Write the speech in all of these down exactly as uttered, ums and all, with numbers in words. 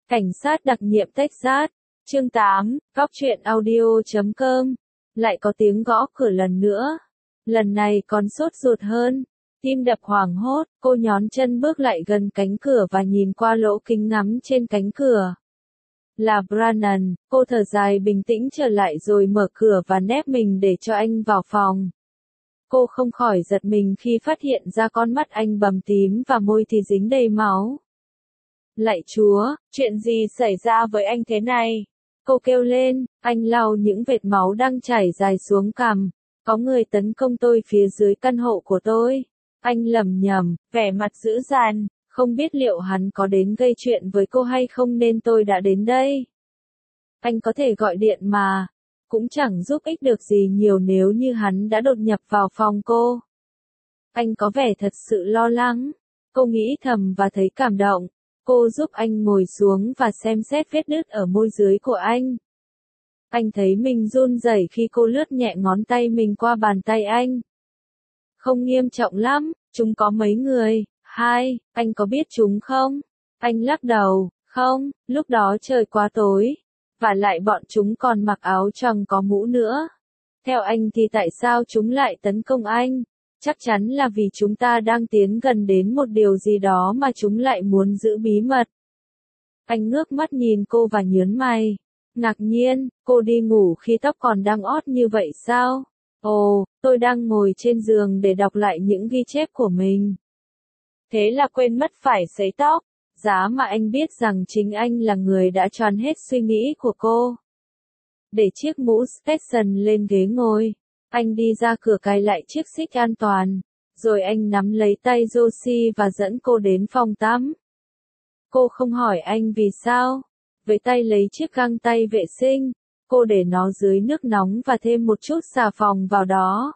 Cảnh sát đặc nhiệm Texas, chương tám, góc truyện audio chấm com. Lại có tiếng gõ cửa lần nữa. Lần này còn sốt ruột hơn. Tim đập hoảng hốt, cô nhón chân bước lại gần cánh cửa và nhìn qua lỗ kính ngắm trên cánh cửa. Là Brannan, cô thở dài bình tĩnh trở lại rồi mở cửa và nép mình để cho anh vào phòng. Cô không khỏi giật mình khi phát hiện ra con mắt anh bầm tím và môi thì dính đầy máu. Lạy Chúa, chuyện gì xảy ra với anh thế này? Cô kêu lên, anh lau những vệt máu đang chảy dài xuống cằm. Có người tấn công tôi phía dưới căn hộ của tôi. Anh lẩm nhẩm, vẻ mặt dữ dằn, không biết liệu hắn có đến gây chuyện với cô hay không nên tôi đã đến đây. Anh có thể gọi điện mà, cũng chẳng giúp ích được gì nhiều nếu như hắn đã đột nhập vào phòng cô. Anh có vẻ thật sự lo lắng. Cô nghĩ thầm và thấy cảm động. Cô giúp anh ngồi xuống và xem xét vết nứt ở môi dưới của anh. Anh thấy mình run rẩy khi cô lướt nhẹ ngón tay mình qua bàn tay anh. Không nghiêm trọng lắm, chúng có mấy người, hai, anh có biết chúng không? Anh lắc đầu, không, lúc đó trời quá tối. Và lại bọn chúng còn mặc áo choàng có mũ nữa. Theo anh thì tại sao chúng lại tấn công anh? Chắc chắn là vì chúng ta đang tiến gần đến một điều gì đó mà chúng lại muốn giữ bí mật. Anh ngước mắt nhìn cô và nhớn mày. Ngạc nhiên, cô đi ngủ khi tóc còn đang ót như vậy sao? Ồ, tôi đang ngồi trên giường để đọc lại những ghi chép của mình. Thế là quên mất phải sấy tóc. Giá mà anh biết rằng chính anh là người đã choán hết suy nghĩ của cô. Để chiếc mũ Stetson lên ghế ngồi. Anh đi ra cửa cài lại chiếc xích an toàn, rồi anh nắm lấy tay Josie và dẫn cô đến phòng tắm. Cô không hỏi anh vì sao. Với tay lấy chiếc găng tay vệ sinh, cô để nó dưới nước nóng và thêm một chút xà phòng vào đó.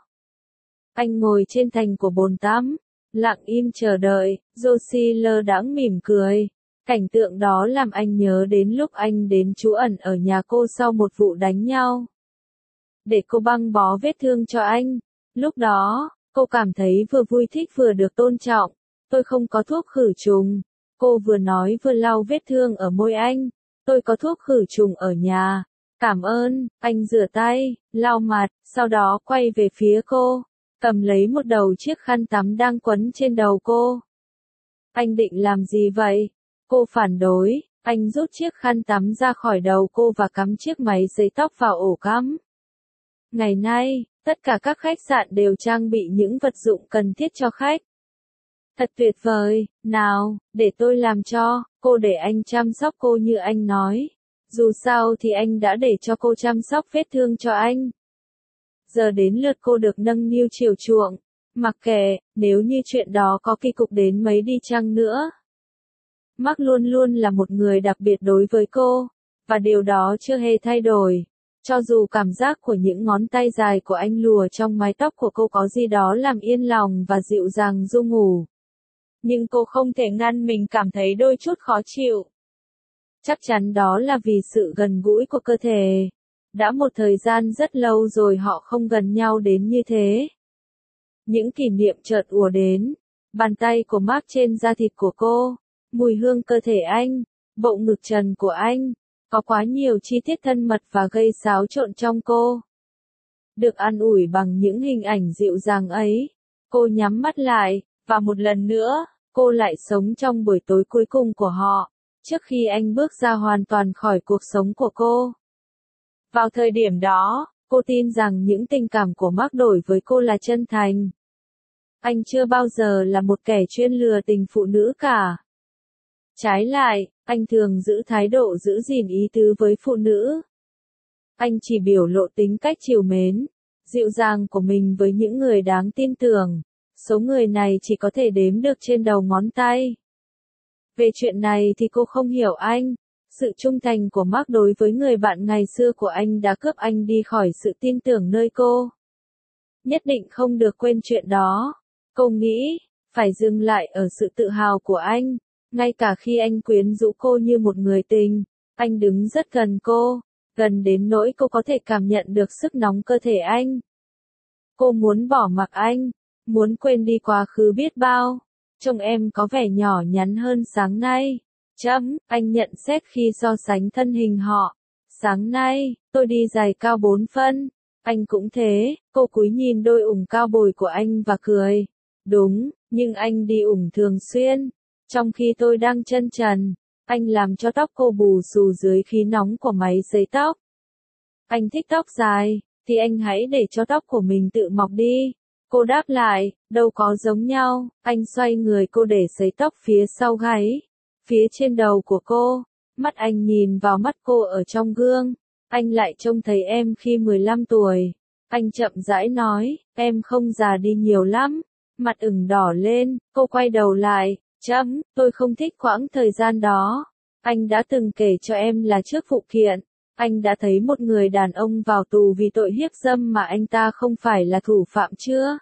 Anh ngồi trên thành của bồn tắm, lặng im chờ đợi. Josie lơ đãng mỉm cười. Cảnh tượng đó làm anh nhớ đến lúc anh đến trú ẩn ở nhà cô sau một vụ đánh nhau. Để cô băng bó vết thương cho anh. Lúc đó, cô cảm thấy vừa vui thích vừa được tôn trọng. Tôi không có thuốc khử trùng. Cô vừa nói vừa lau vết thương ở môi anh. Tôi có thuốc khử trùng ở nhà. Cảm ơn. Anh rửa tay, lau mặt, sau đó quay về phía cô, cầm lấy một đầu chiếc khăn tắm đang quấn trên đầu cô. Anh định làm gì vậy? Cô phản đối. Anh rút chiếc khăn tắm ra khỏi đầu cô và cắm chiếc máy sấy tóc vào ổ cắm. Ngày nay, tất cả các khách sạn đều trang bị những vật dụng cần thiết cho khách. Thật tuyệt vời, nào, để tôi làm cho, cô để anh chăm sóc cô như anh nói. Dù sao thì anh đã để cho cô chăm sóc vết thương cho anh. Giờ đến lượt cô được nâng niu chiều chuộng. Mặc kệ, nếu như chuyện đó có kỳ cục đến mấy đi chăng nữa. Mark luôn luôn là một người đặc biệt đối với cô, và điều đó chưa hề thay đổi. Cho dù cảm giác của những ngón tay dài của anh lùa trong mái tóc của cô có gì đó làm yên lòng và dịu dàng ru ngủ. Nhưng cô không thể ngăn mình cảm thấy đôi chút khó chịu. Chắc chắn đó là vì sự gần gũi của cơ thể. Đã một thời gian rất lâu rồi họ không gần nhau đến như thế. Những kỷ niệm chợt ùa đến. Bàn tay của Mark trên da thịt của cô. Mùi hương cơ thể anh. Bộ ngực trần của anh. Có quá nhiều chi tiết thân mật và gây xáo trộn trong cô. Được an ủi bằng những hình ảnh dịu dàng ấy, cô nhắm mắt lại, và một lần nữa, cô lại sống trong buổi tối cuối cùng của họ, trước khi anh bước ra hoàn toàn khỏi cuộc sống của cô. Vào thời điểm đó, cô tin rằng những tình cảm của Mark đổi với cô là chân thành. Anh chưa bao giờ là một kẻ chuyên lừa tình phụ nữ cả. Trái lại, anh thường giữ thái độ giữ gìn ý tứ với phụ nữ. Anh chỉ biểu lộ tính cách trìu mến, dịu dàng của mình với những người đáng tin tưởng. Số người này chỉ có thể đếm được trên đầu ngón tay. Về chuyện này thì cô không hiểu anh. Sự trung thành của Mark đối với người bạn ngày xưa của anh đã cướp anh đi khỏi sự tin tưởng nơi cô. Nhất định không được quên chuyện đó. Cô nghĩ, phải dừng lại ở sự tự hào của anh. Ngay cả khi anh quyến rũ cô như một người tình, anh đứng rất gần cô, gần đến nỗi cô có thể cảm nhận được sức nóng cơ thể anh. Cô muốn bỏ mặc anh, muốn quên đi quá khứ biết bao. Trông em có vẻ nhỏ nhắn hơn sáng nay. Chấm, anh nhận xét khi so sánh thân hình họ. Sáng nay, tôi đi giày cao bốn phân. Anh cũng thế, cô cúi nhìn đôi ủng cao bồi của anh và cười. Đúng, nhưng anh đi ủng thường xuyên. Trong khi tôi đang chân trần, anh làm cho tóc cô bù xù dưới khí nóng của máy sấy tóc. Anh thích tóc dài, thì anh hãy để cho tóc của mình tự mọc đi. Cô đáp lại, đâu có giống nhau. Anh xoay người cô để sấy tóc phía sau gáy, phía trên đầu của cô. Mắt anh nhìn vào mắt cô ở trong gương. Anh lại trông thấy em khi mười lăm tuổi. Anh chậm rãi nói, em không già đi nhiều lắm. Mặt ửng đỏ lên, cô quay đầu lại, chấm, tôi không thích quãng thời gian đó. Anh đã từng kể cho em là trước vụ kiện, anh đã thấy một người đàn ông vào tù vì tội hiếp dâm mà anh ta không phải là thủ phạm chưa?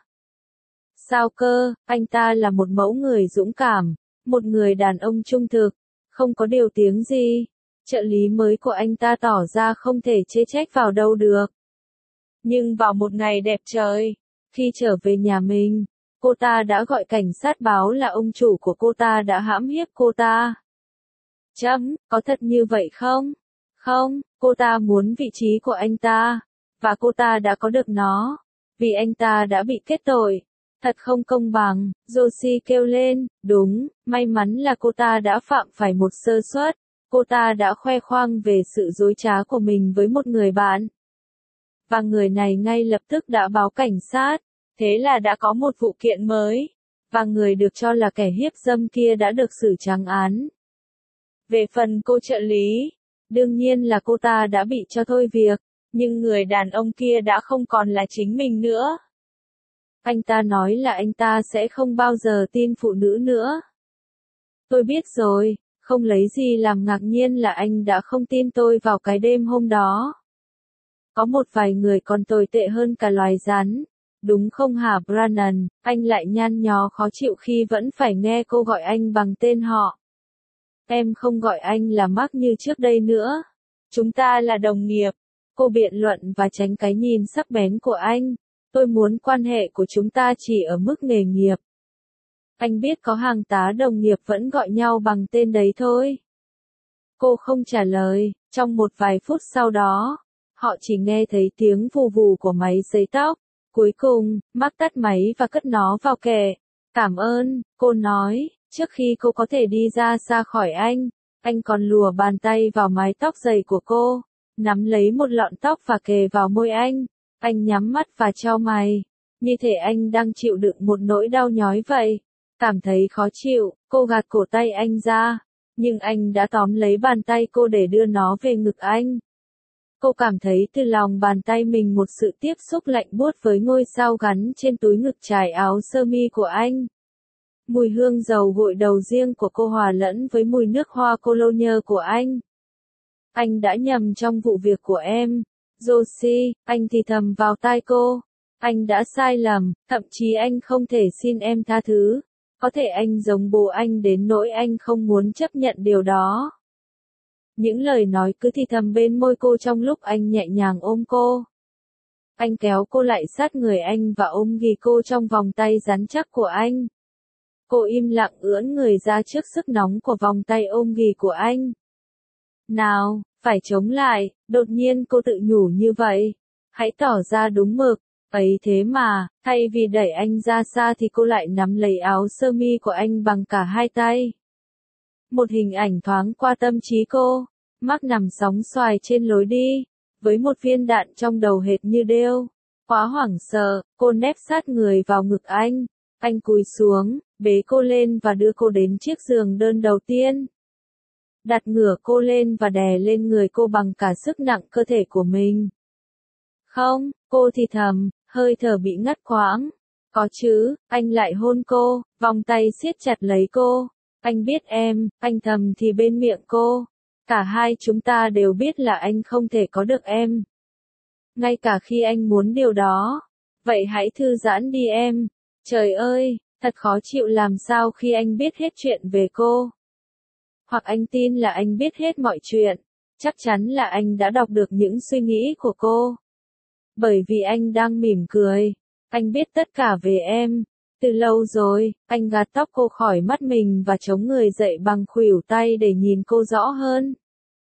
Sao cơ, anh ta là một mẫu người dũng cảm, một người đàn ông trung thực, không có điều tiếng gì. Trợ lý mới của anh ta tỏ ra không thể chê trách vào đâu được. Nhưng vào một ngày đẹp trời, khi trở về nhà mình, cô ta đã gọi cảnh sát báo là ông chủ của cô ta đã hãm hiếp cô ta. Chấm, có thật như vậy không? Không, cô ta muốn vị trí của anh ta, và cô ta đã có được nó, vì anh ta đã bị kết tội. Thật không công bằng, Josie kêu lên, đúng, may mắn là cô ta đã phạm phải một sơ suất. Cô ta đã khoe khoang về sự dối trá của mình với một người bạn. Và người này ngay lập tức đã báo cảnh sát. Thế là đã có một vụ kiện mới. Và người được cho là kẻ hiếp dâm kia đã được xử trắng án. Về phần cô trợ lý, đương nhiên là cô ta đã bị cho thôi việc. Nhưng người đàn ông kia đã không còn là chính mình nữa. Anh ta nói là anh ta sẽ không bao giờ tin phụ nữ nữa. Tôi biết rồi. Không lấy gì làm ngạc nhiên là anh đã không tin tôi vào cái đêm hôm đó. Có một vài người còn tồi tệ hơn cả loài rắn. Đúng không hả Brannan? Anh lại nhăn nhó khó chịu khi vẫn phải nghe cô gọi anh bằng tên họ. Em không gọi anh là Mark như trước đây nữa. Chúng ta là đồng nghiệp. Cô biện luận và tránh cái nhìn sắc bén của anh. Tôi muốn quan hệ của chúng ta chỉ ở mức nghề nghiệp. Anh biết có hàng tá đồng nghiệp vẫn gọi nhau bằng tên đấy thôi. Cô không trả lời, trong một vài phút sau đó, họ chỉ nghe thấy tiếng vù vù của máy sấy tóc. Cuối cùng, Mark tắt máy và cất nó vào kệ. Cảm ơn, cô nói, trước khi cô có thể đi ra xa khỏi anh, anh còn lùa bàn tay vào mái tóc dày của cô, nắm lấy một lọn tóc và kề vào môi anh. Anh nhắm mắt và chau mày, như thể anh đang chịu đựng một nỗi đau nhói vậy. Cảm thấy khó chịu, cô gạt cổ tay anh ra, nhưng anh đã tóm lấy bàn tay cô để đưa nó về ngực anh. Cô cảm thấy từ lòng bàn tay mình một sự tiếp xúc lạnh buốt với ngôi sao gắn trên túi ngực trải áo sơ mi của anh. Mùi hương dầu gội đầu riêng của cô hòa lẫn với mùi nước hoa cologne của anh. Anh đã nhầm trong vụ việc của em, Josie, anh thì thầm vào tai cô. Anh đã sai lầm, thậm chí anh không thể xin em tha thứ. Có thể anh giống bố anh đến nỗi anh không muốn chấp nhận điều đó. Những lời nói cứ thì thầm bên môi cô trong lúc anh nhẹ nhàng ôm cô. Anh kéo cô lại sát người anh và ôm ghì cô trong vòng tay rắn chắc của anh. Cô im lặng ưỡn người ra trước sức nóng của vòng tay ôm ghì của anh. Nào, phải chống lại, đột nhiên cô tự nhủ như vậy. Hãy tỏ ra đúng mực. Ấy thế mà, thay vì đẩy anh ra xa thì cô lại nắm lấy áo sơ mi của anh bằng cả hai tay. Một hình ảnh thoáng qua tâm trí cô. Mark nằm sóng xoài trên lối đi, với một viên đạn trong đầu hệt như đêu. Quá hoảng sợ, cô nép sát người vào ngực anh. Anh cúi xuống, bế cô lên và đưa cô đến chiếc giường đơn đầu tiên. Đặt ngửa cô lên và đè lên người cô bằng cả sức nặng cơ thể của mình. Không, cô thì thầm, hơi thở bị ngắt quãng. Có chứ, anh lại hôn cô, vòng tay siết chặt lấy cô. Anh biết em, anh thầm thì bên miệng cô. Cả hai chúng ta đều biết là anh không thể có được em. Ngay cả khi anh muốn điều đó. Vậy hãy thư giãn đi em. Trời ơi, thật khó chịu làm sao khi anh biết hết chuyện về cô. Hoặc anh tin là anh biết hết mọi chuyện. Chắc chắn là anh đã đọc được những suy nghĩ của cô. Bởi vì anh đang mỉm cười. Anh biết tất cả về em. Từ lâu rồi, anh gạt tóc cô khỏi mắt mình và chống người dậy bằng khuỷu tay để nhìn cô rõ hơn.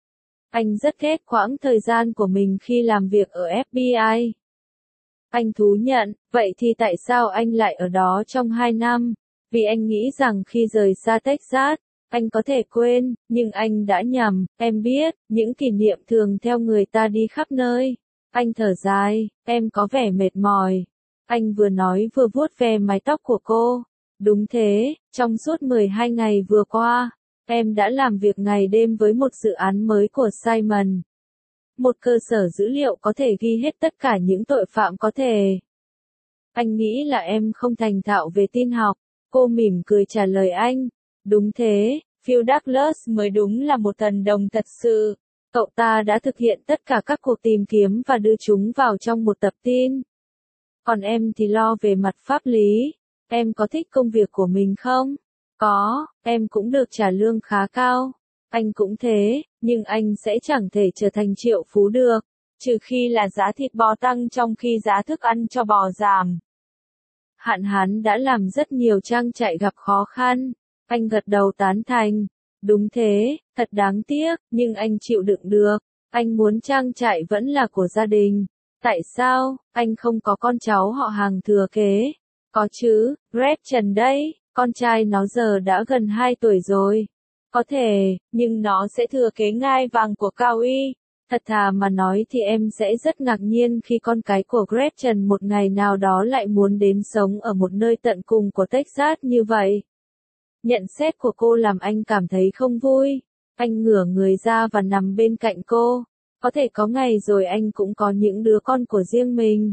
Anh rất ghét quãng thời gian của mình khi làm việc ở ép bê i. Anh thú nhận, vậy thì tại sao anh lại ở đó trong hai năm? Vì anh nghĩ rằng khi rời xa Texas, anh có thể quên, nhưng anh đã nhầm, em biết, những kỷ niệm thường theo người ta đi khắp nơi. Anh thở dài, em có vẻ mệt mỏi. Anh vừa nói vừa vuốt ve mái tóc của cô. Đúng thế, trong suốt mười hai ngày vừa qua, em đã làm việc ngày đêm với một dự án mới của Simon. Một cơ sở dữ liệu có thể ghi hết tất cả những tội phạm có thể. Anh nghĩ là em không thành thạo về tin học. Cô mỉm cười trả lời anh. Đúng thế, Phil Douglas mới đúng là một thần đồng thật sự. Cậu ta đã thực hiện tất cả các cuộc tìm kiếm và đưa chúng vào trong một tập tin. Còn em thì lo về mặt pháp lý. Em có thích công việc của mình không? Có, em cũng được trả lương khá cao. Anh cũng thế, nhưng anh sẽ chẳng thể trở thành triệu phú được, trừ khi là giá thịt bò tăng trong khi giá thức ăn cho bò giảm. Hạn hán đã làm rất nhiều trang trại gặp khó khăn. Anh gật đầu tán thành. Đúng thế, thật đáng tiếc, nhưng anh chịu đựng được. Anh muốn trang trại vẫn là của gia đình. Tại sao, anh không có con cháu họ hàng thừa kế? Có chứ, Gretchen đấy, con trai nó giờ đã gần hai tuổi rồi. Có thể, nhưng nó sẽ thừa kế ngai vàng của Cao Y. Thật thà mà nói thì em sẽ rất ngạc nhiên khi con cái của Gretchen một ngày nào đó lại muốn đến sống ở một nơi tận cùng của Texas như vậy. Nhận xét của cô làm anh cảm thấy không vui. Anh ngửa người ra và nằm bên cạnh cô. Có thể có ngày rồi anh cũng có những đứa con của riêng mình.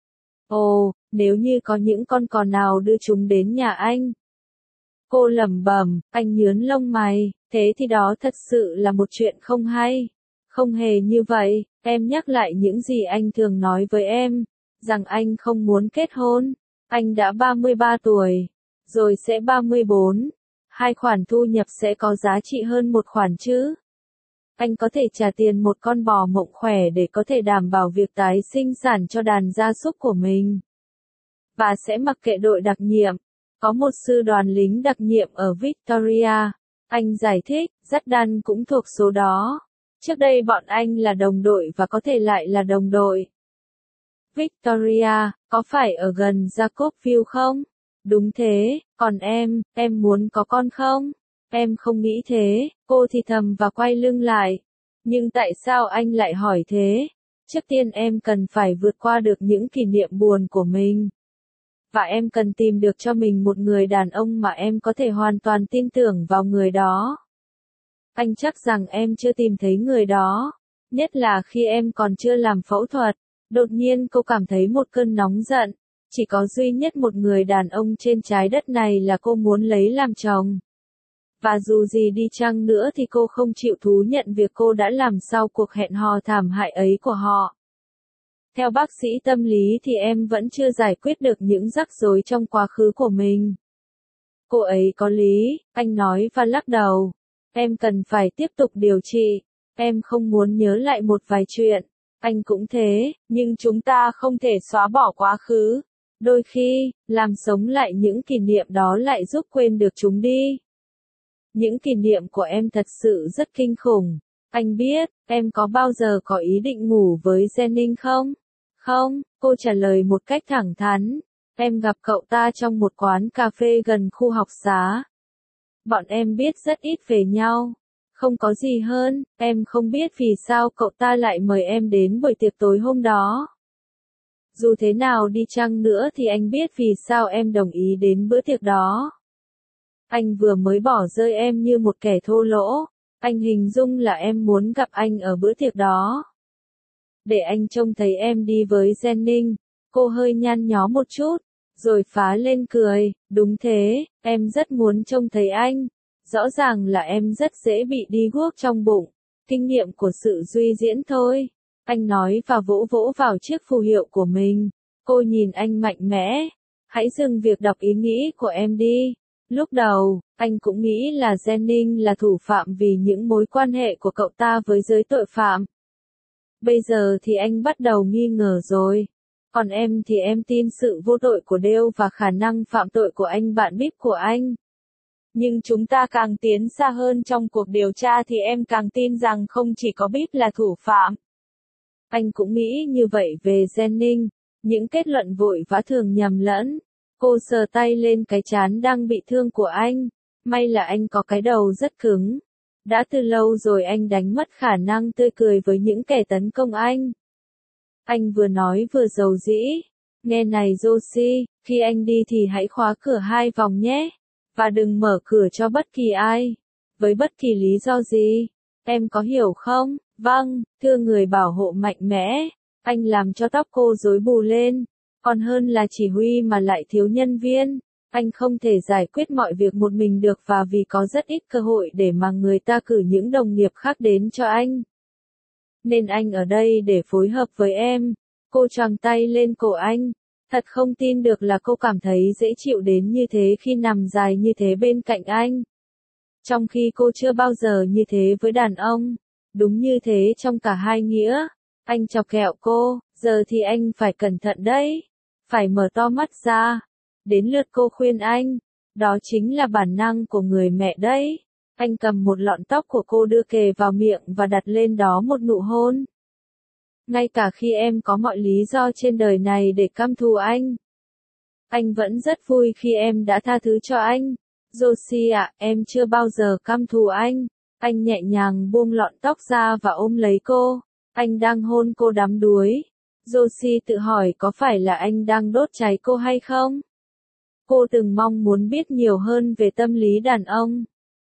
Ồ, nếu như có những con cò nào đưa chúng đến nhà anh. Cô lẩm bẩm, anh nhướng lông mày, thế thì đó thật sự là một chuyện không hay. Không hề như vậy, em nhắc lại những gì anh thường nói với em, rằng anh không muốn kết hôn. Anh đã ba mươi ba tuổi, rồi sẽ ba mươi bốn. Hai khoản thu nhập sẽ có giá trị hơn một khoản chứ. Anh có thể trả tiền một con bò mộng khỏe để có thể đảm bảo việc tái sinh sản cho đàn gia súc của mình. Và sẽ mặc kệ đội đặc nhiệm. Có một sư đoàn lính đặc nhiệm ở Victoria. Anh giải thích, Jordan cũng thuộc số đó. Trước đây bọn anh là đồng đội và có thể lại là đồng đội. Victoria, có phải ở gần Jacobville không? Đúng thế, còn em, em muốn có con không? Em không nghĩ thế, cô thì thầm và quay lưng lại. Nhưng tại sao anh lại hỏi thế? Trước tiên em cần phải vượt qua được những kỷ niệm buồn của mình. Và em cần tìm được cho mình một người đàn ông mà em có thể hoàn toàn tin tưởng vào người đó. Anh chắc rằng em chưa tìm thấy người đó. Nhất là khi em còn chưa làm phẫu thuật. Đột nhiên cô cảm thấy một cơn nóng giận. Chỉ có duy nhất một người đàn ông trên trái đất này là cô muốn lấy làm chồng. Và dù gì đi chăng nữa thì cô không chịu thú nhận việc cô đã làm sau cuộc hẹn hò thảm hại ấy của họ. Theo bác sĩ tâm lý thì em vẫn chưa giải quyết được những rắc rối trong quá khứ của mình. Cô ấy có lý, anh nói và lắc đầu. Em cần phải tiếp tục điều trị. Em không muốn nhớ lại một vài chuyện. Anh cũng thế, nhưng chúng ta không thể xóa bỏ quá khứ. Đôi khi, làm sống lại những kỷ niệm đó lại giúp quên được chúng đi. Những kỷ niệm của em thật sự rất kinh khủng. Anh biết, em có bao giờ có ý định ngủ với Jennings không? Không, cô trả lời một cách thẳng thắn. Em gặp cậu ta trong một quán cà phê gần khu học xá. Bọn em biết rất ít về nhau. Không có gì hơn, em không biết vì sao cậu ta lại mời em đến buổi tiệc tối hôm đó. Dù thế nào đi chăng nữa thì anh biết vì sao em đồng ý đến bữa tiệc đó. Anh vừa mới bỏ rơi em như một kẻ thô lỗ. Anh hình dung là em muốn gặp anh ở bữa tiệc đó. Để anh trông thấy em đi với Jennings. Cô hơi nhăn nhó một chút, rồi phá lên cười. Đúng thế, em rất muốn trông thấy anh. Rõ ràng là em rất dễ bị đi guốc trong bụng. Kinh nghiệm của sự suy diễn thôi. Anh nói và vỗ vỗ vào chiếc phù hiệu của mình. Cô nhìn anh mạnh mẽ. Hãy dừng việc đọc ý nghĩ của em đi. Lúc đầu, anh cũng nghĩ là Jennings là thủ phạm vì những mối quan hệ của cậu ta với giới tội phạm. Bây giờ thì anh bắt đầu nghi ngờ rồi. Còn em thì em tin sự vô tội của Dale và khả năng phạm tội của anh bạn bíp của anh. Nhưng chúng ta càng tiến xa hơn trong cuộc điều tra thì em càng tin rằng không chỉ có bíp là thủ phạm. Anh cũng nghĩ như vậy về Jennings, những kết luận vội vã thường nhầm lẫn. Cô sờ tay lên cái trán đang bị thương của anh. May là anh có cái đầu rất cứng. Đã từ lâu rồi anh đánh mất khả năng tươi cười với những kẻ tấn công anh. Anh vừa nói vừa dầu dĩ. Nghe này Josie, khi anh đi thì hãy khóa cửa hai vòng nhé. Và đừng mở cửa cho bất kỳ ai. Với bất kỳ lý do gì. Em có hiểu không? Vâng, thưa người bảo hộ mạnh mẽ. Anh làm cho tóc cô rối bù lên. Còn hơn là chỉ huy mà lại thiếu nhân viên. Anh không thể giải quyết mọi việc một mình được và vì có rất ít cơ hội để mà người ta cử những đồng nghiệp khác đến cho anh. Nên anh ở đây để phối hợp với em. Cô choàng tay lên cổ anh. Thật không tin được là cô cảm thấy dễ chịu đến như thế khi nằm dài như thế bên cạnh anh. Trong khi cô chưa bao giờ như thế với đàn ông. Đúng như thế trong cả hai nghĩa. Anh chọc ghẹo cô, giờ thì anh phải cẩn thận đấy. Phải mở to mắt ra. Đến lượt cô khuyên anh. Đó chính là bản năng của người mẹ đấy. Anh cầm một lọn tóc của cô đưa kề vào miệng và đặt lên đó một nụ hôn. Ngay cả khi em có mọi lý do trên đời này để căm thù anh. Anh vẫn rất vui khi em đã tha thứ cho anh. Josie ạ, em chưa bao giờ căm thù anh. Anh nhẹ nhàng buông lọn tóc ra và ôm lấy cô. Anh đang hôn cô đắm đuối. Josie tự hỏi có phải là anh đang đốt cháy cô hay không? Cô từng mong muốn biết nhiều hơn về tâm lý đàn ông.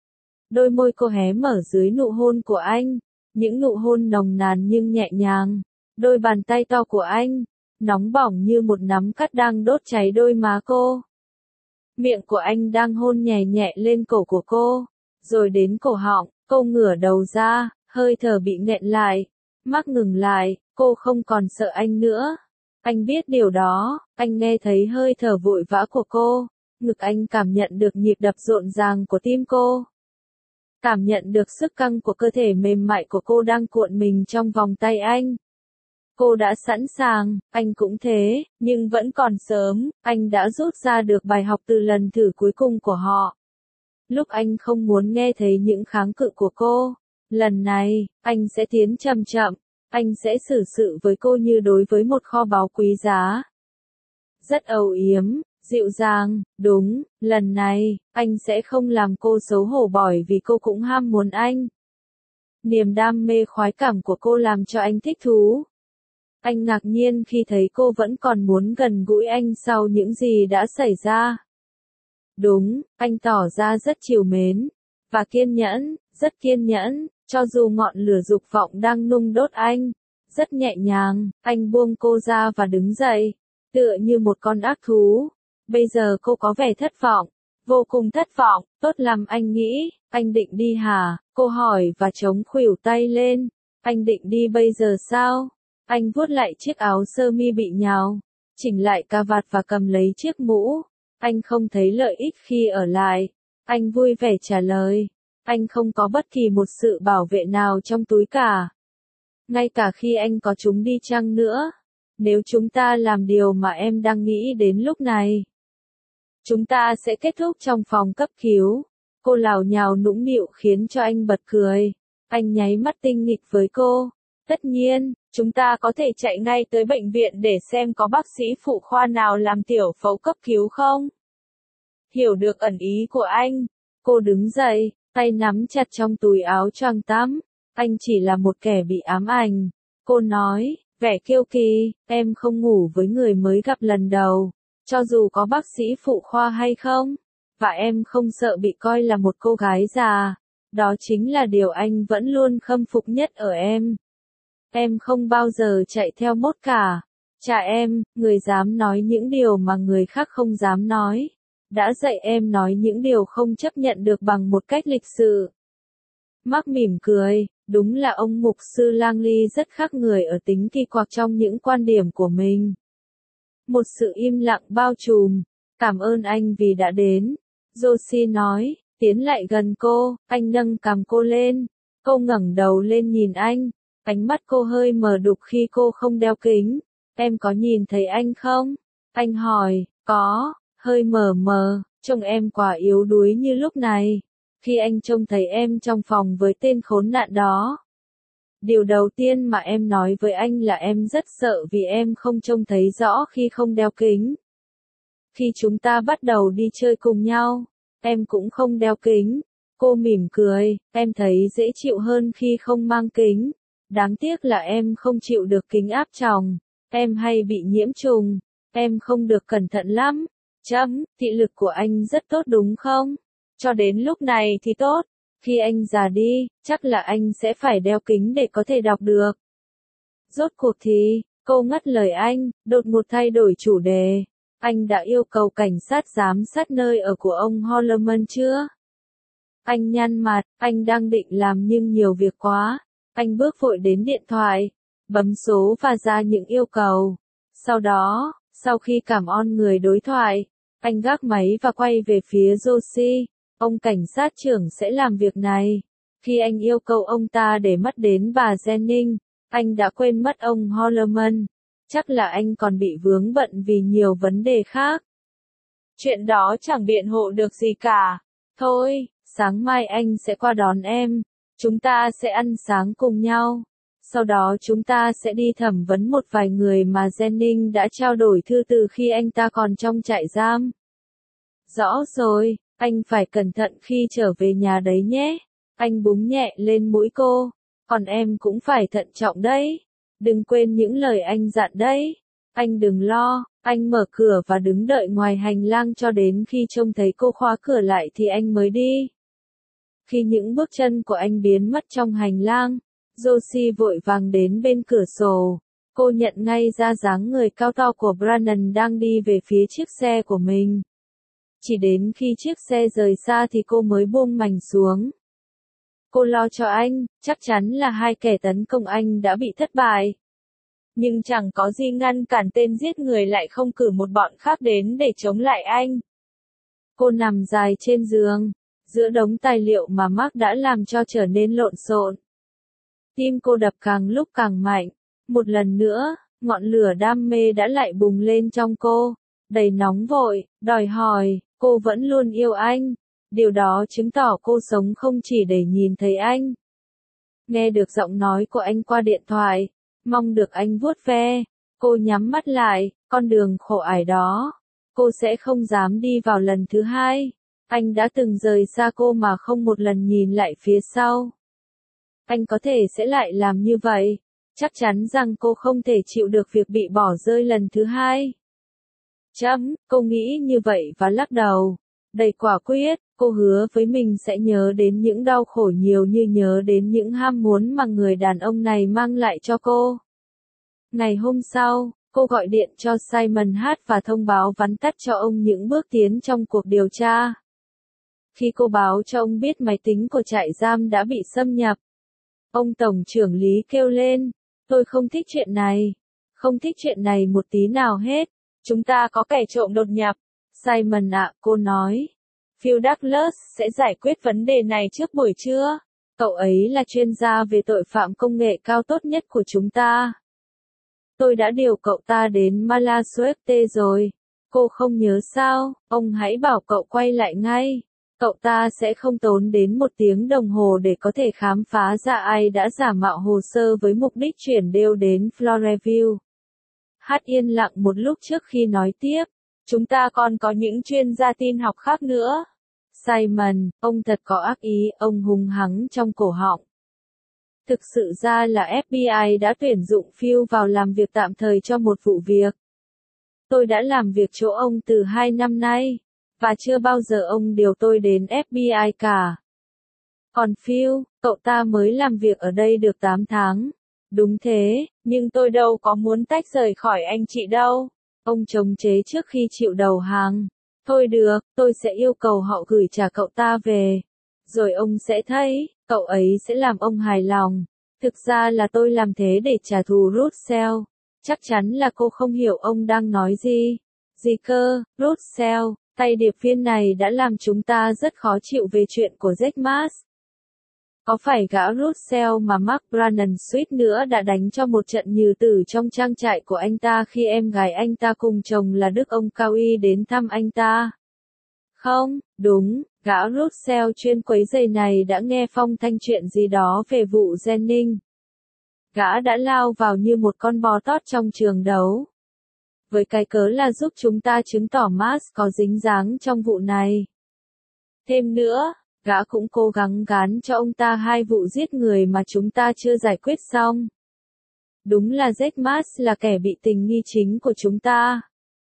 Đôi môi cô hé mở dưới nụ hôn của anh. Những nụ hôn nồng nàn nhưng nhẹ nhàng. Đôi bàn tay to của anh, nóng bỏng như một nắm cát đang đốt cháy đôi má cô. Miệng của anh đang hôn nhẹ nhẹ lên cổ của cô. Rồi đến cổ họng, cô ngửa đầu ra, hơi thở bị nghẹn lại. Mắt ngừng lại, cô không còn sợ anh nữa. Anh biết điều đó, anh nghe thấy hơi thở vội vã của cô. Ngực anh cảm nhận được nhịp đập rộn ràng của tim cô. Cảm nhận được sức căng của cơ thể mềm mại của cô đang cuộn mình trong vòng tay anh. Cô đã sẵn sàng, anh cũng thế, nhưng vẫn còn sớm, anh đã rút ra được bài học từ lần thử cuối cùng của họ. Lúc anh không muốn nghe thấy những kháng cự của cô, lần này, anh sẽ tiến chậm chậm, anh sẽ xử sự với cô như đối với một kho báu quý giá. Rất âu yếm, dịu dàng, đúng, lần này, anh sẽ không làm cô xấu hổ bởi vì cô cũng ham muốn anh. Niềm đam mê khoái cảm của cô làm cho anh thích thú. Anh ngạc nhiên khi thấy cô vẫn còn muốn gần gũi anh sau những gì đã xảy ra. Đúng, anh tỏ ra rất trìu mến, và kiên nhẫn, rất kiên nhẫn, cho dù ngọn lửa dục vọng đang nung đốt anh. Rất nhẹ nhàng, anh buông cô ra và đứng dậy, tựa như một con ác thú. Bây giờ cô có vẻ thất vọng, vô cùng thất vọng, tốt lắm anh nghĩ, anh định đi hả? Cô hỏi và chống khuỷu tay lên. Anh định đi bây giờ sao? Anh vuốt lại chiếc áo sơ mi bị nhào, chỉnh lại cà vạt và cầm lấy chiếc mũ. Anh không thấy lợi ích khi ở lại. Anh vui vẻ trả lời. Anh không có bất kỳ một sự bảo vệ nào trong túi cả. Ngay cả khi anh có chúng đi chăng nữa. Nếu chúng ta làm điều mà em đang nghĩ đến lúc này, chúng ta sẽ kết thúc trong phòng cấp cứu. Cô lảo nhào nũng nịu khiến cho anh bật cười. Anh nháy mắt tinh nghịch với cô. Tất nhiên, chúng ta có thể chạy ngay tới bệnh viện để xem có bác sĩ phụ khoa nào làm tiểu phẫu cấp cứu không. Hiểu được ẩn ý của anh. Cô đứng dậy, tay nắm chặt trong túi áo choàng tắm. Anh chỉ là một kẻ bị ám ảnh. Cô nói, vẻ kiêu kỳ, em không ngủ với người mới gặp lần đầu. Cho dù có bác sĩ phụ khoa hay không. Và em không sợ bị coi là một cô gái già. Đó chính là điều anh vẫn luôn khâm phục nhất ở em. Em không bao giờ chạy theo mốt cả. Cha em, người dám nói những điều mà người khác không dám nói, đã dạy em nói những điều không chấp nhận được bằng một cách lịch sự. Mark mỉm cười, đúng là ông mục sư Langley rất khác người ở tính kỳ quặc trong những quan điểm của mình. Một sự im lặng bao trùm. Cảm ơn anh vì đã đến. Josie nói, tiến lại gần cô, anh nâng cằm cô lên. Cô ngẩng đầu lên nhìn anh. Ánh mắt cô hơi mờ đục khi cô không đeo kính. Em có nhìn thấy anh không? Anh hỏi, có, hơi mờ mờ, trông em quá yếu đuối như lúc này. Khi anh trông thấy em trong phòng với tên khốn nạn đó. Điều đầu tiên mà em nói với anh là em rất sợ vì em không trông thấy rõ khi không đeo kính. Khi chúng ta bắt đầu đi chơi cùng nhau, em cũng không đeo kính. Cô mỉm cười, em thấy dễ chịu hơn khi không mang kính. Đáng tiếc là em không chịu được kính áp tròng. Em hay bị nhiễm trùng. Em không được cẩn thận lắm. Chấm, thị lực của anh rất tốt đúng không? Cho đến lúc này thì tốt. Khi anh già đi, chắc là anh sẽ phải đeo kính để có thể đọc được. Rốt cuộc thì, cô ngắt lời anh, đột ngột thay đổi chủ đề. Anh đã yêu cầu cảnh sát giám sát nơi ở của ông Holloman chưa? Anh nhăn mặt, anh đang định làm nhưng nhiều việc quá. Anh bước vội đến điện thoại, bấm số và ra những yêu cầu. Sau đó, sau khi cảm ơn người đối thoại, anh gác máy và quay về phía Josie. Ông cảnh sát trưởng sẽ làm việc này. Khi anh yêu cầu ông ta để mắt đến bà Jennings, anh đã quên mất ông Holloman. Chắc là anh còn bị vướng bận vì nhiều vấn đề khác. Chuyện đó chẳng biện hộ được gì cả. Thôi, sáng mai anh sẽ qua đón em. Chúng ta sẽ ăn sáng cùng nhau. Sau đó chúng ta sẽ đi thẩm vấn một vài người mà Jennings đã trao đổi thư từ khi anh ta còn trong trại giam. Rõ rồi, anh phải cẩn thận khi trở về nhà đấy nhé. Anh búng nhẹ lên mũi cô. Còn em cũng phải thận trọng đấy. Đừng quên những lời anh dặn đấy. Anh đừng lo, anh mở cửa và đứng đợi ngoài hành lang cho đến khi trông thấy cô khóa cửa lại thì anh mới đi. Khi những bước chân của anh biến mất trong hành lang, Josie vội vàng đến bên cửa sổ. Cô nhận ngay ra dáng người cao to của Brannan đang đi về phía chiếc xe của mình. Chỉ đến khi chiếc xe rời xa thì cô mới buông mảnh xuống. Cô lo cho anh, chắc chắn là hai kẻ tấn công anh đã bị thất bại. Nhưng chẳng có gì ngăn cản tên giết người lại không cử một bọn khác đến để chống lại anh. Cô nằm dài trên giường, giữa đống tài liệu mà Mark đã làm cho trở nên lộn xộn. Tim cô đập càng lúc càng mạnh. Một lần nữa, ngọn lửa đam mê đã lại bùng lên trong cô, đầy nóng vội, đòi hỏi, cô vẫn luôn yêu anh. Điều đó chứng tỏ cô sống không chỉ để nhìn thấy anh. Nghe được giọng nói của anh qua điện thoại, mong được anh vuốt ve, cô nhắm mắt lại, con đường khổ ải đó. Cô sẽ không dám đi vào lần thứ hai. Anh đã từng rời xa cô mà không một lần nhìn lại phía sau. Anh có thể sẽ lại làm như vậy. Chắc chắn rằng cô không thể chịu được việc bị bỏ rơi lần thứ hai. Chấm, cô nghĩ như vậy và lắc đầu. Đầy quả quyết, cô hứa với mình sẽ nhớ đến những đau khổ nhiều như nhớ đến những ham muốn mà người đàn ông này mang lại cho cô. Ngày hôm sau, cô gọi điện cho Simon H và thông báo vắn tắt cho ông những bước tiến trong cuộc điều tra. Khi cô báo cho ông biết máy tính của trại giam đã bị xâm nhập, ông tổng trưởng lý kêu lên, tôi không thích chuyện này. Không thích chuyện này một tí nào hết. Chúng ta có kẻ trộm đột nhập. Simon ạ, cô nói. Phil Douglas sẽ giải quyết vấn đề này trước buổi trưa. Cậu ấy là chuyên gia về tội phạm công nghệ cao tốt nhất của chúng ta. Tôi đã điều cậu ta đến Malasuerte rồi. Cô không nhớ sao, ông hãy bảo cậu quay lại ngay. Cậu ta sẽ không tốn đến một tiếng đồng hồ để có thể khám phá ra ai đã giả mạo hồ sơ với mục đích chuyển đều đến Floreville. Hát yên lặng một lúc trước khi nói tiếp. Chúng ta còn có những chuyên gia tin học khác nữa. Simon, ông thật có ác ý, ông hung hắng trong cổ họng. Thực sự ra là ép bê i đã tuyển dụng Phil vào làm việc tạm thời cho một vụ việc. Tôi đã làm việc chỗ ông từ hai năm nay, và chưa bao giờ ông điều tôi đến ép bê i cả. Còn Phil, cậu ta mới làm việc ở đây được tám tháng. Đúng thế, nhưng tôi đâu có muốn tách rời khỏi anh chị đâu. Ông chống chế trước khi chịu đầu hàng. Thôi được, tôi sẽ yêu cầu họ gửi trả cậu ta về. Rồi ông sẽ thấy, cậu ấy sẽ làm ông hài lòng. Thực ra là tôi làm thế để trả thù Russell. Chắc chắn là cô không hiểu ông đang nói gì. Gì cơ, Russell, tay điệp viên này đã làm chúng ta rất khó chịu về chuyện của Jack Mas. Có phải gã Russell mà Mark Brannan suýt nữa đã đánh cho một trận như tử trong trang trại của anh ta khi em gái anh ta cùng chồng là Đức ông Cao Y đến thăm anh ta? Không, đúng, gã Russell chuyên quấy rầy này đã nghe phong thanh chuyện gì đó về vụ Jennings. Gã đã lao vào như một con bò tót trong trường đấu. Với cái cớ là giúp chúng ta chứng tỏ Mars có dính dáng trong vụ này. Thêm nữa, gã cũng cố gắng gán cho ông ta hai vụ giết người mà chúng ta chưa giải quyết xong. Đúng là Jack Mars là kẻ bị tình nghi chính của chúng ta.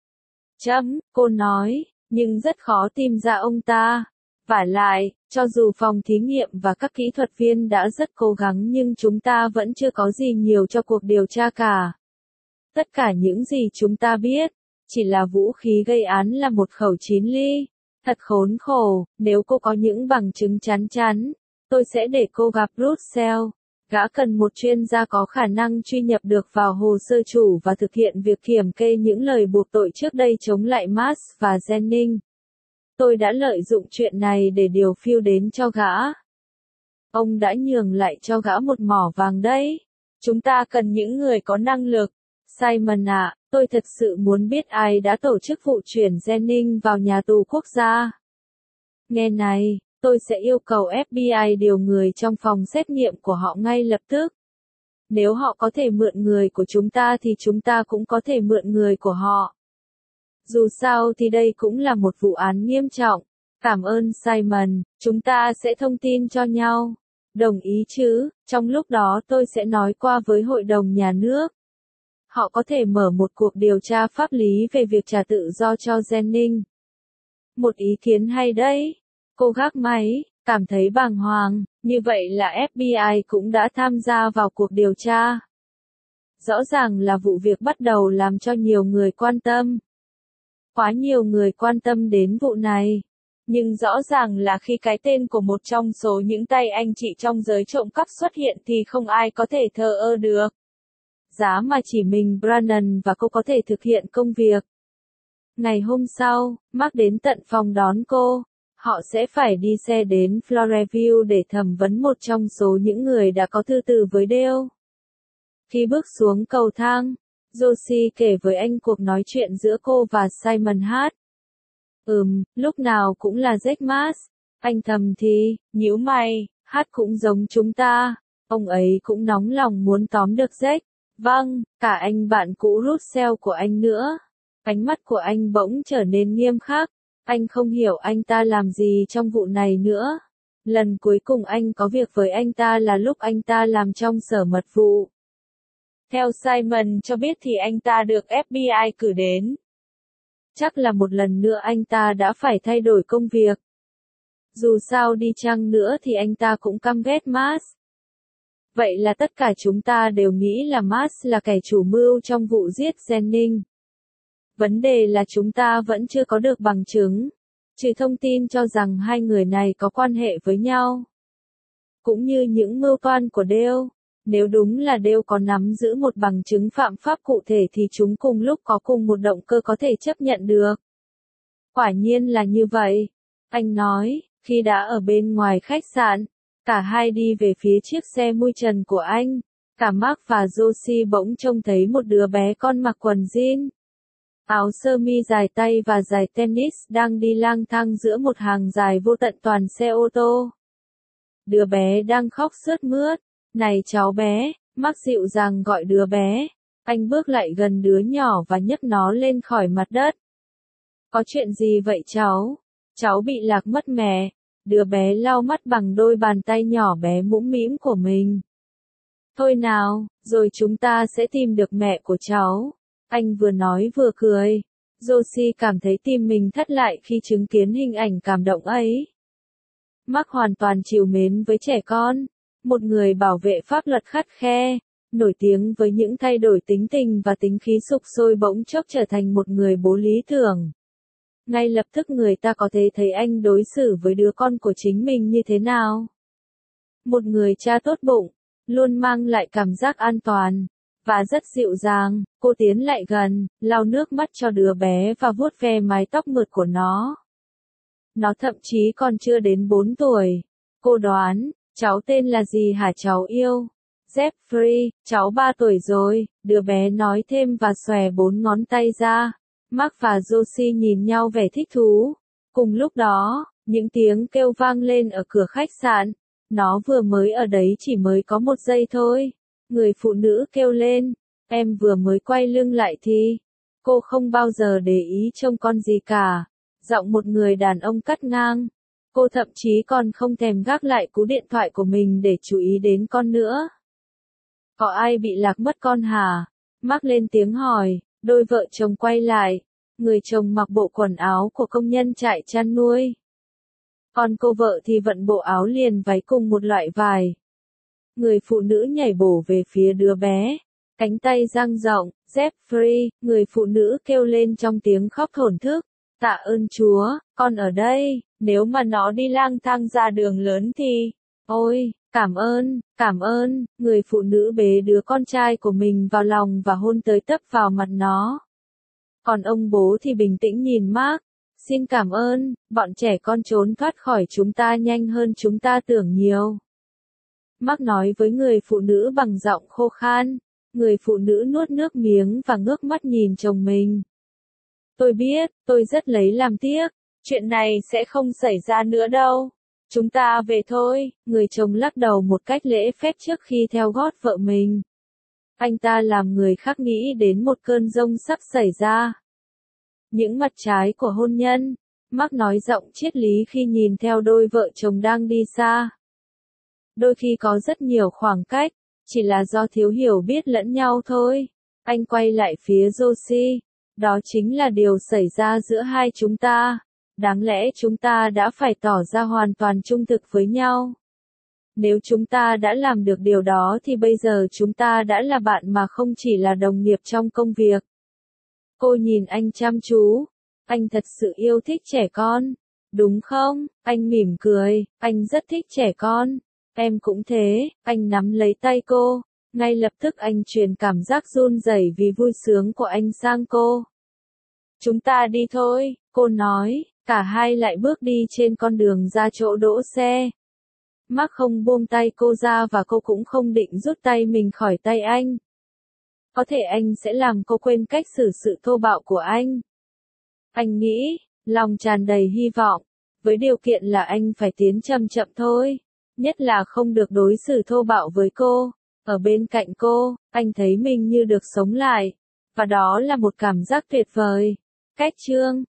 Chấm, cô nói, nhưng rất khó tìm ra ông ta. Vả lại, cho dù phòng thí nghiệm và các kỹ thuật viên đã rất cố gắng nhưng chúng ta vẫn chưa có gì nhiều cho cuộc điều tra cả. Tất cả những gì chúng ta biết, chỉ là vũ khí gây án là một khẩu chín ly. Thật khốn khổ, nếu cô có những bằng chứng chắn chắn, tôi sẽ để cô gặp Russell. Gã cần một chuyên gia có khả năng truy nhập được vào hồ sơ chủ và thực hiện việc kiểm kê những lời buộc tội trước đây chống lại Mars và Jennings. Tôi đã lợi dụng chuyện này để điều phiêu đến cho gã. Ông đã nhường lại cho gã một mỏ vàng đấy. Chúng ta cần những người có năng lực. Simon ạ, tôi thật sự muốn biết ai đã tổ chức vụ chuyển Jennings vào nhà tù quốc gia. Nghe này, tôi sẽ yêu cầu ép bê i điều người trong phòng xét nghiệm của họ ngay lập tức. Nếu họ có thể mượn người của chúng ta thì chúng ta cũng có thể mượn người của họ. Dù sao thì đây cũng là một vụ án nghiêm trọng. Cảm ơn Simon, chúng ta sẽ thông tin cho nhau. Đồng ý chứ, trong lúc đó tôi sẽ nói qua với Hội đồng Nhà nước. Họ có thể mở một cuộc điều tra pháp lý về việc trả tự do cho Jennings. Một ý kiến hay đấy. Cô gác máy, cảm thấy bàng hoàng, như vậy là ép bê i cũng đã tham gia vào cuộc điều tra. Rõ ràng là vụ việc bắt đầu làm cho nhiều người quan tâm. Quá nhiều người quan tâm đến vụ này. Nhưng rõ ràng là khi cái tên của một trong số những tay anh chị trong giới trộm cắp xuất hiện thì không ai có thể thờ ơ được. Giá mà chỉ mình Brannan và cô có thể thực hiện công việc. Ngày hôm sau, Mark đến tận phòng đón cô. Họ sẽ phải đi xe đến Floresville để thẩm vấn một trong số những người đã có thư từ với Dale. Khi bước xuống cầu thang, Josie kể với anh cuộc nói chuyện giữa cô và Simon Hart. Ừm, lúc nào cũng là Jack Mars. Anh thầm thì, nhíu mày, Hart cũng giống chúng ta. Ông ấy cũng nóng lòng muốn tóm được Jack. Vâng, cả anh bạn cũ Russell của anh nữa. Ánh mắt của anh bỗng trở nên nghiêm khắc. Anh không hiểu anh ta làm gì trong vụ này nữa. Lần cuối cùng anh có việc với anh ta là lúc anh ta làm trong sở mật vụ. Theo Simon cho biết thì anh ta được ép bê i cử đến. Chắc là một lần nữa anh ta đã phải thay đổi công việc. Dù sao đi chăng nữa thì anh ta cũng căm ghét Mars. Vậy là tất cả chúng ta đều nghĩ là Mars là kẻ chủ mưu trong vụ giết Jennings. Vấn đề là chúng ta vẫn chưa có được bằng chứng, trừ thông tin cho rằng hai người này có quan hệ với nhau. Cũng như những mưu toan của Dale, nếu đúng là Dale có nắm giữ một bằng chứng phạm pháp cụ thể thì chúng cùng lúc có cùng một động cơ có thể chấp nhận được. Quả nhiên là như vậy, anh nói, khi đã ở bên ngoài khách sạn, cả hai đi về phía chiếc xe mui trần của anh. Cả Mark và Josie bỗng trông thấy một đứa bé con mặc quần jean, áo sơ mi dài tay và giày tennis đang đi lang thang giữa một hàng dài vô tận toàn xe ô tô. Đứa bé đang khóc sướt mướt. Này cháu bé, Mark dịu dàng gọi đứa bé. Anh bước lại gần đứa nhỏ và nhấc nó lên khỏi mặt đất. Có chuyện gì vậy cháu? Cháu bị lạc mất mẹ. Đứa bé lau mắt bằng đôi bàn tay nhỏ bé mũm mĩm của mình. Thôi nào, rồi chúng ta sẽ tìm được mẹ của cháu. Anh vừa nói vừa cười. Josie cảm thấy tim mình thắt lại khi chứng kiến hình ảnh cảm động ấy. Mark hoàn toàn trìu mến với trẻ con. Một người bảo vệ pháp luật khắt khe, nổi tiếng với những thay đổi tính tình và tính khí sục sôi bỗng chốc trở thành một người bố lý tưởng. Ngay lập tức người ta có thể thấy anh đối xử với đứa con của chính mình như thế nào. Một người cha tốt bụng, luôn mang lại cảm giác an toàn, và rất dịu dàng. Cô tiến lại gần, lau nước mắt cho đứa bé và vuốt ve mái tóc mượt của nó. Nó thậm chí còn chưa đến bốn tuổi. Cô đoán, Cháu tên là gì hả cháu yêu? Jeffrey, cháu ba tuổi rồi, đứa bé nói thêm và xòe bốn ngón tay ra. Mark và Josie nhìn nhau vẻ thích thú. Cùng lúc đó, những tiếng kêu vang lên ở cửa khách sạn. Nó vừa mới ở đấy chỉ mới có một giây thôi. Người phụ nữ kêu lên, em vừa mới quay lưng lại thì, cô không bao giờ để ý trông con gì cả. Giọng một người đàn ông cắt ngang. Cô thậm chí còn không thèm gác lại cú điện thoại của mình để chú ý đến con nữa. Có ai bị lạc mất con hả? Mark lên tiếng hỏi, đôi vợ chồng quay lại. Người chồng mặc bộ quần áo của công nhân trại chăn nuôi. Còn cô vợ thì vận bộ áo liền váy cùng một loại vải. Người phụ nữ nhảy bổ về phía đứa bé. Cánh tay dang rộng, Jeffrey, người phụ nữ kêu lên trong tiếng khóc thổn thức. Tạ ơn Chúa, con ở đây, nếu mà nó đi lang thang ra đường lớn thì... Ôi, cảm ơn, cảm ơn, người phụ nữ bế đứa con trai của mình vào lòng và hôn tới tấp vào mặt nó. Còn ông bố thì bình tĩnh nhìn Mark. Xin cảm ơn, bọn trẻ con trốn thoát khỏi chúng ta nhanh hơn chúng ta tưởng nhiều. Mark nói với người phụ nữ bằng giọng khô khan. Người phụ nữ nuốt nước miếng và ngước mắt nhìn chồng mình. Tôi biết, tôi rất lấy làm tiếc. Chuyện này sẽ không xảy ra nữa đâu. Chúng ta về thôi, người chồng lắc đầu một cách lễ phép trước khi theo gót vợ mình. Anh ta làm người khác nghĩ đến một cơn giông sắp xảy ra. Những mặt trái của hôn nhân, Mark nói giọng triết lý khi nhìn theo đôi vợ chồng đang đi xa. Đôi khi có rất nhiều khoảng cách, chỉ là do thiếu hiểu biết lẫn nhau thôi. Anh quay lại phía Josie. Đó chính là điều xảy ra giữa hai chúng ta. Đáng lẽ chúng ta đã phải tỏ ra hoàn toàn trung thực với nhau. Nếu chúng ta đã làm được điều đó thì bây giờ chúng ta đã là bạn mà không chỉ là đồng nghiệp trong công việc. Cô nhìn anh chăm chú. Anh thật sự yêu thích trẻ con. Đúng không? Anh mỉm cười. Anh rất thích trẻ con. Em cũng thế. Anh nắm lấy tay cô. Ngay lập tức anh truyền cảm giác run rẩy vì vui sướng của anh sang cô. Chúng ta đi thôi, cô nói. Cả hai lại bước đi trên con đường ra chỗ đỗ xe. Mark không buông tay cô ra và cô cũng không định rút tay mình khỏi tay anh. Có thể anh sẽ làm cô quên cách xử sự thô bạo của anh. Anh nghĩ, lòng tràn đầy hy vọng, với điều kiện là anh phải tiến chậm chậm thôi, nhất là không được đối xử thô bạo với cô. Ở bên cạnh cô, anh thấy mình như được sống lại, và đó là một cảm giác tuyệt vời. Cách chương